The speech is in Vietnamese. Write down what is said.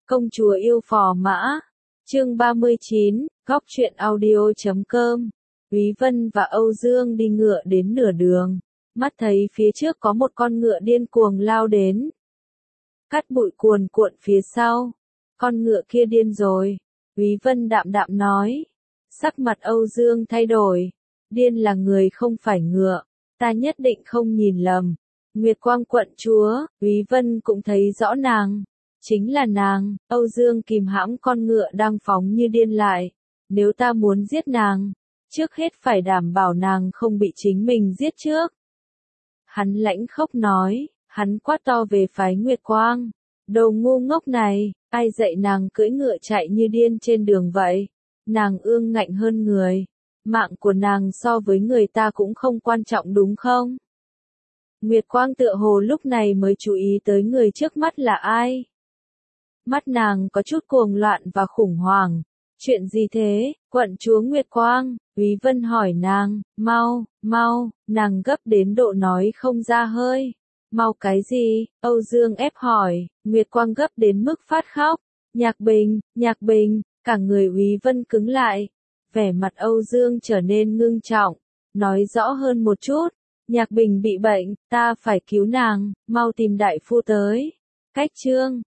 Công chúa yêu phò mã. Chương 39, góc truyện audio.com. Úy Vân và Âu Dương đi ngựa đến nửa đường, mắt thấy phía trước có một con ngựa điên cuồng lao đến. Cát bụi cuồn cuộn phía sau. Con ngựa kia điên rồi. Úy Vân đạm đạm nói. Sắc mặt Âu Dương thay đổi. Điên là người không phải ngựa. Ta nhất định không nhìn lầm. Nguyệt Quang quận chúa, Úy Vân cũng thấy rõ nàng. Chính là nàng. Âu Dương kìm hãm con ngựa đang phóng như điên lại. Nếu ta muốn giết nàng, trước hết phải đảm bảo nàng không bị chính mình giết trước. Hắn lãnh khốc nói, hắn quát to về phái Nguyệt Quang. Đồ ngu ngốc này, ai dạy nàng cưỡi ngựa chạy như điên trên đường vậy? Nàng ương ngạnh hơn người. Mạng của nàng so với người ta cũng không quan trọng đúng không? Nguyệt Quang tựa hồ lúc này mới chú ý tới người trước mắt là ai. Mắt nàng có chút cuồng loạn và khủng hoảng. Chuyện gì thế, quận chúa Nguyệt Quang? Úy Vân hỏi nàng. Mau, nàng gấp đến độ nói không ra hơi. Mau cái gì? Âu Dương ép hỏi. Nguyệt Quang gấp đến mức phát khóc. Nhạc Bình, cả người Úy Vân cứng lại. Vẻ mặt Âu Dương trở nên ngưng trọng. Nói rõ hơn một chút. Nhạc Bình bị bệnh, ta phải cứu nàng, mau tìm đại phu tới. Cách chương